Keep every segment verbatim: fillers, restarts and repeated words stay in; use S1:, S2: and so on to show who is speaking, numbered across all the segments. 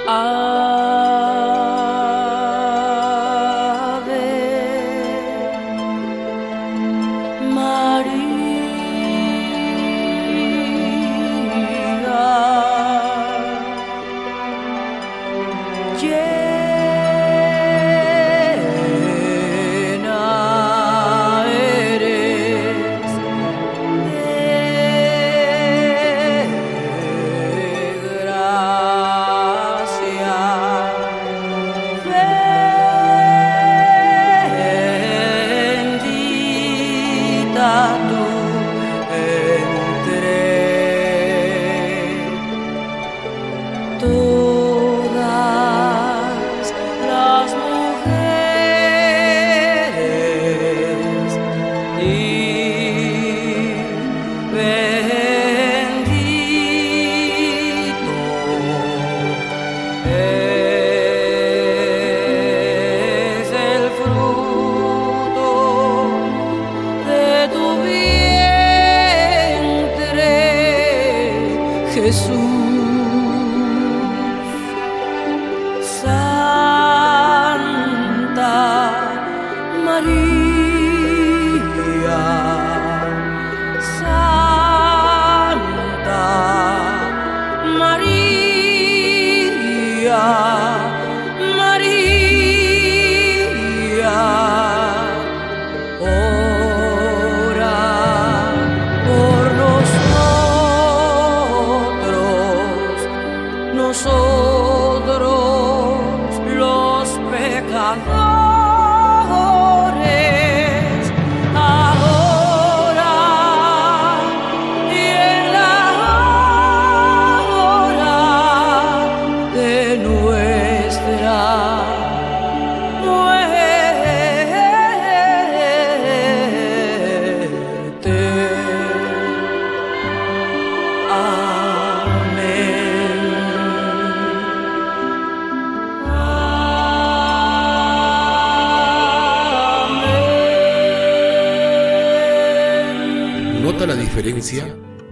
S1: La diferencia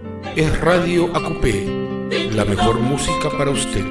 S1: es Radio Acupé, la mejor música para usted.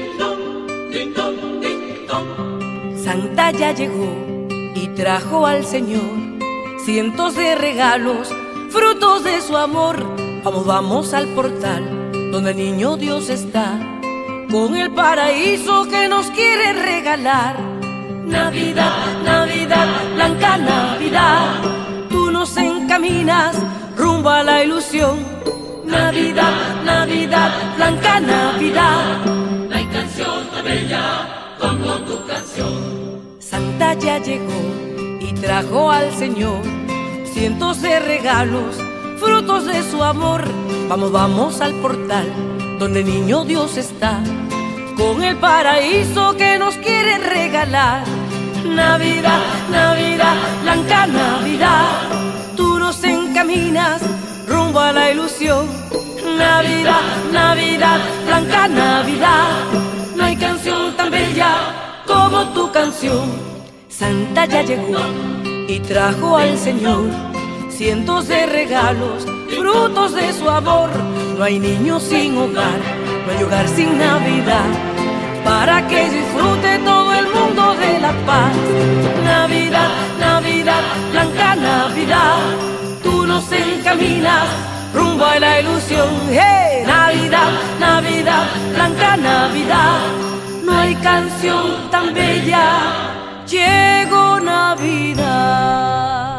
S2: Santa ya llegó y trajo al Señor cientos de regalos, frutos de su amor. Vamos, vamos al portal donde el niño Dios está, con el paraíso que nos quiere regalar. Navidad, Navidad, blanca Navidad, tú nos encaminas rumbo a la ilusión. Navidad, Navidad, blanca Navidad,
S3: no hay canción tan bella como tu canción.
S2: Santa ya llegó y trajo al Señor cientos de regalos, frutos de su amor. Vamos, vamos al portal donde el niño Dios está, con el paraíso que nos quiere regalar. Navidad, Navidad, blanca Navidad, tú nos encaminas rumbo a la ilusión. Navidad, Navidad, blanca Navidad, no hay canción tan bella como tu canción. Santa ya llegó y trajo al Señor cientos de regalos, frutos de su amor. No hay niño sin hogar, no hay hogar sin Navidad, para que disfrute todo el mundo de la paz. Navidad, Navidad, blanca Navidad, tú nos encaminas rumbo a la ilusión. ¡Hey! Navidad, Navidad, blanca Navidad, no hay canción tan bella, llegó Navidad.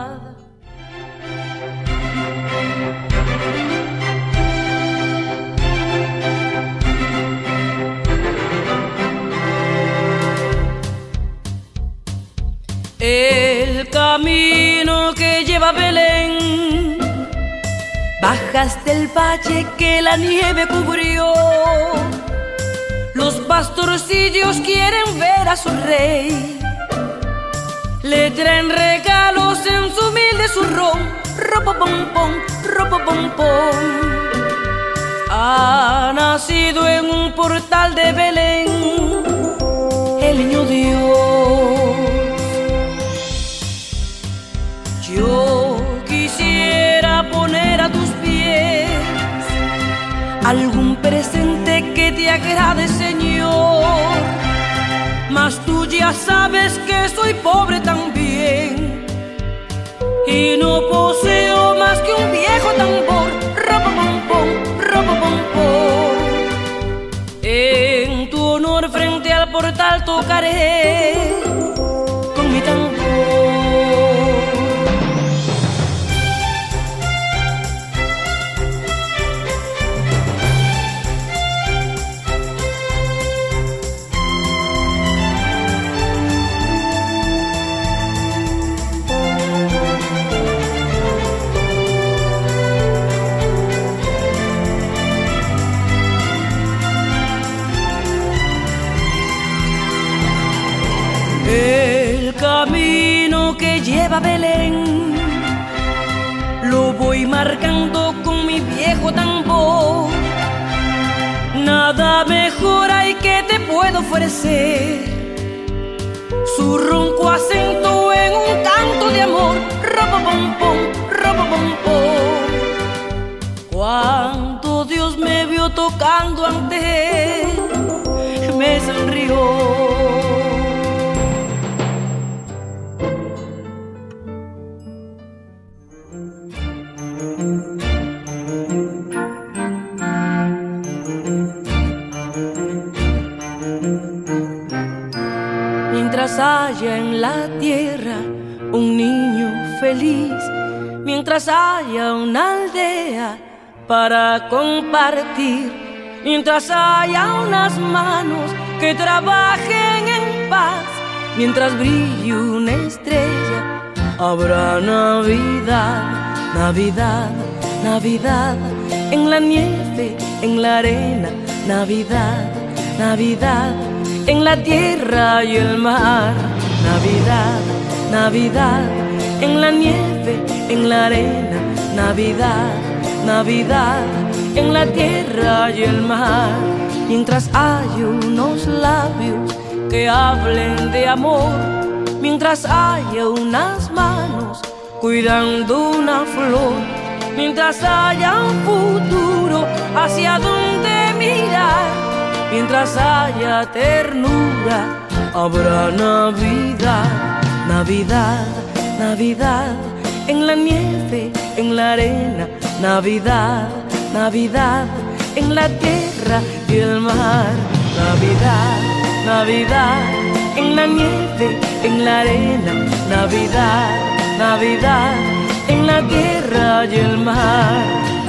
S2: El camino que lleva a Belén, bajas del valle que la nieve cubrió. Los pastorcillos quieren ver a su rey, le traen regalos en su humilde zurrón. Ropo pom pom, ropo pom pom. Ha nacido en un portal de Belén el niño Dios. Yo quisiera poner a tus pies algún presente que te agrade, Señor. mas tú ya sabes que soy pobre también y no poseo más que un viejo tambor, ropopompom, ropopompom. En tu honor frente al portal tocaré con mi tambor. El camino que lleva a Belén lo voy marcando con mi viejo tambor. Nada mejor hay que te puedo ofrecer, su ronco acento en un canto de amor, ropopompom, ropopompom. Cuando Dios me vio tocando ante él, me sonrió. Mientras haya en la tierra un niño feliz, mientras haya una aldea para compartir, mientras haya unas manos que trabajen en paz, mientras brille una estrella, habrá Navidad, Navidad, Navidad, en la nieve, en la arena, Navidad, Navidad, en la tierra y el mar, Navidad, Navidad, en la nieve, en la arena, Navidad, Navidad, en la tierra y el mar. Mientras hay unos labios que hablen de amor, mientras haya unas manos cuidando una flor, mientras haya un futuro hacia donde mirar, mientras haya ternura, habrá Navidad, Navidad, Navidad, en la nieve, en la arena, Navidad, Navidad, en la tierra y el mar, Navidad, Navidad, en la nieve, en la arena, Navidad, Navidad, en la tierra y el mar.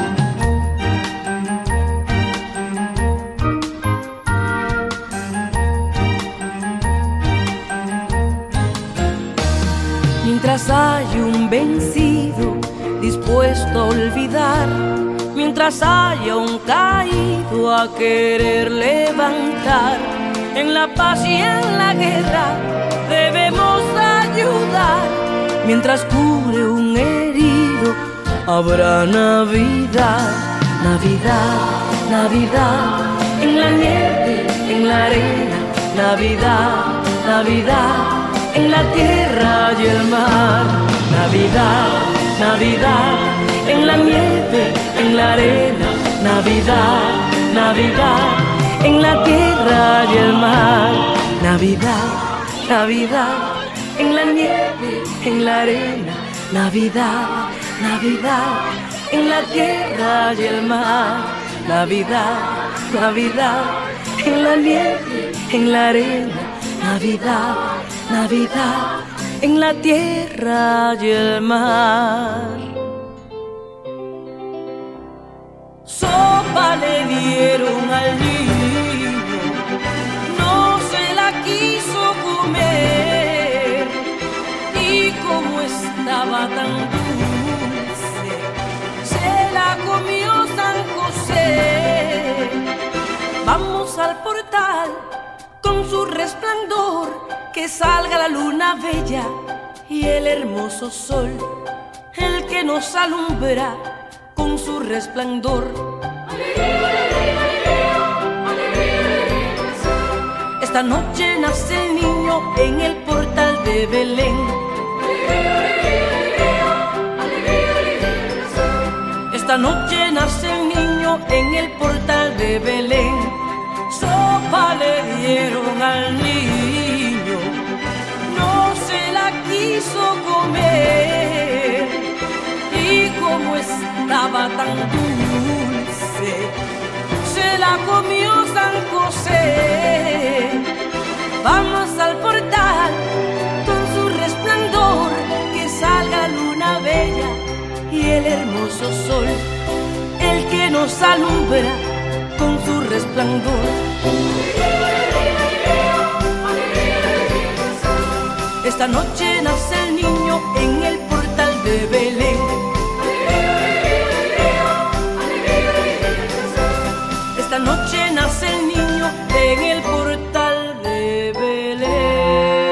S2: Mientras hay un vencido dispuesto a olvidar, mientras haya un caído a querer levantar, en la paz y en la guerra debemos ayudar. Mientras cure un herido, habrá Navidad, Navidad, Navidad, en la nieve, en la arena, Navidad, Navidad, en la tierra y el mar, Navidad, Navidad, en la nieve, en la arena, Navidad, Navidad, en la tierra y el mar, Navidad, Navidad, en la nieve, en la arena, Navidad, Navidad, en la tierra y el mar, Navidad, Navidad, en la nieve, en la arena, Navidad, Navidad, en la tierra y el mar. Sopa le dieron al niño, no se la quiso comer, y como estaba tan dulce, se la comió San José. Vamos al portal con su resplandor, que salga la luna bella y el hermoso sol, el que nos alumbra con su resplandor. Esta noche nace el niño en el portal de Belén. Esta noche nace el niño en el portal de Belén. Sopa le dieron al niño, quiso comer y como estaba tan dulce, se la comió San José. Vamos al portal con su resplandor, que salga la luna bella y el hermoso sol, el que nos alumbra con su resplandor. Esta noche nace el niño en el portal de Belén. Esta noche nace el niño en el portal de Belén.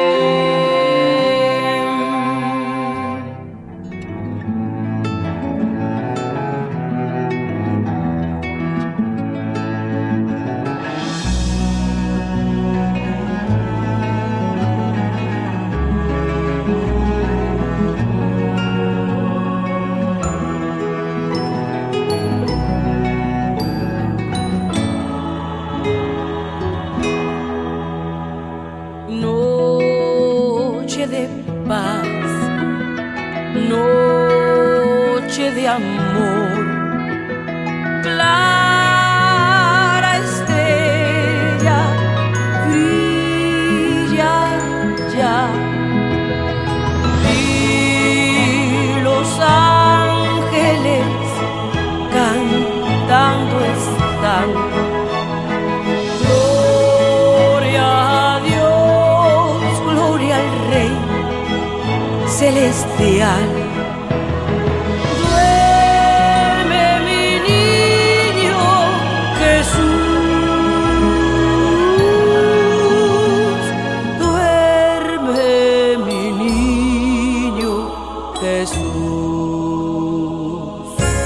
S2: Noche de amor, clara estrella, brilla ya, y los ángeles cantando están. Gloria a Dios, gloria al Rey celestial. Duerme mi niño Jesús, duerme mi niño Jesús.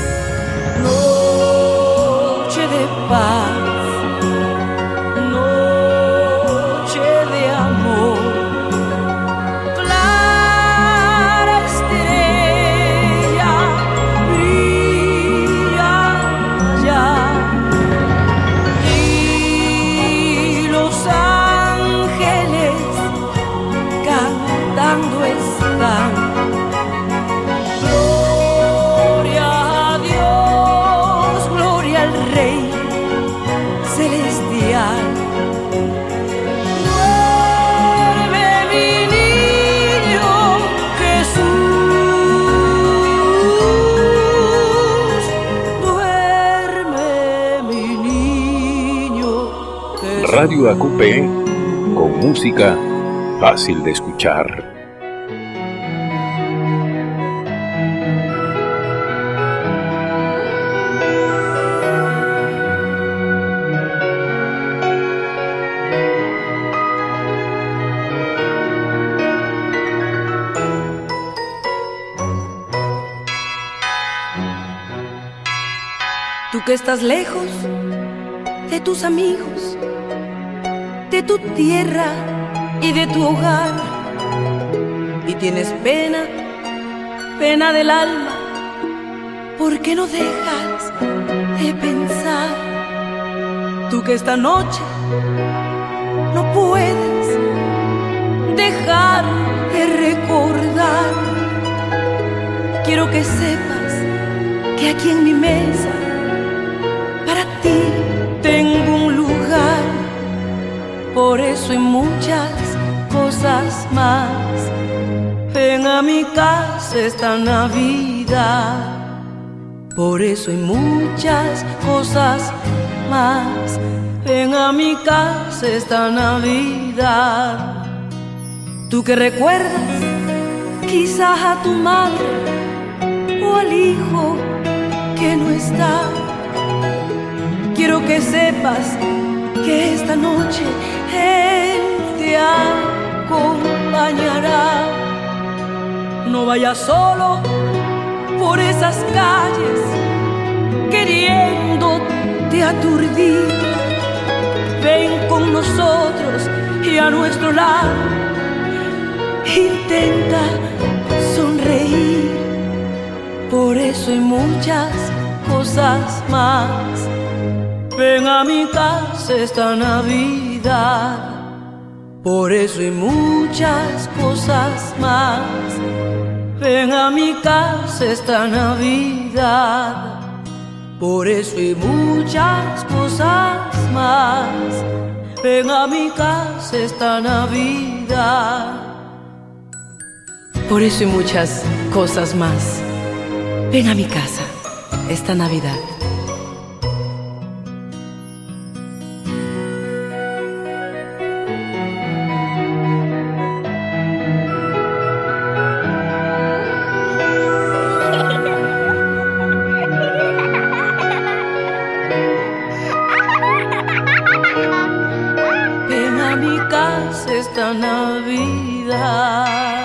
S2: Noche de paz, noche de amor, gloria a Dios, gloria al Rey celestial. Duerme mi niño Jesús, duerme mi niño Jesús.
S4: Radio A Q P, con música fácil de escuchar.
S2: Tú que estás lejos de tus amigos, de tu tierra y de tu hogar, y tienes pena, pena del alma, ¿por qué no dejas de pensar? Tú que esta noche no puedes dejar de recordar, quiero que sepas que aquí en mi mesa para ti tengo un lugar, por eso hay muchas cosas más. Ven a mi casa esta Navidad, por eso hay muchas cosas más. Ven a mi casa esta Navidad. Tú que recuerdas quizás a tu madre o al hijo que no está, quiero que sepas que esta noche Él te acompañará. No vayas solo por esas calles queriéndote aturdir. Ven con nosotros y a nuestro lado intenta sonreír. Por eso hay muchas cosas más. Ven a mi casa esta Navidad, Por eso y muchas cosas más, ven a mi casa esta Navidad. Por eso y muchas cosas más, ven a mi casa esta Navidad. Por eso y muchas cosas más, ven a mi casa esta Navidad. Ven a mi casa esta Navidad.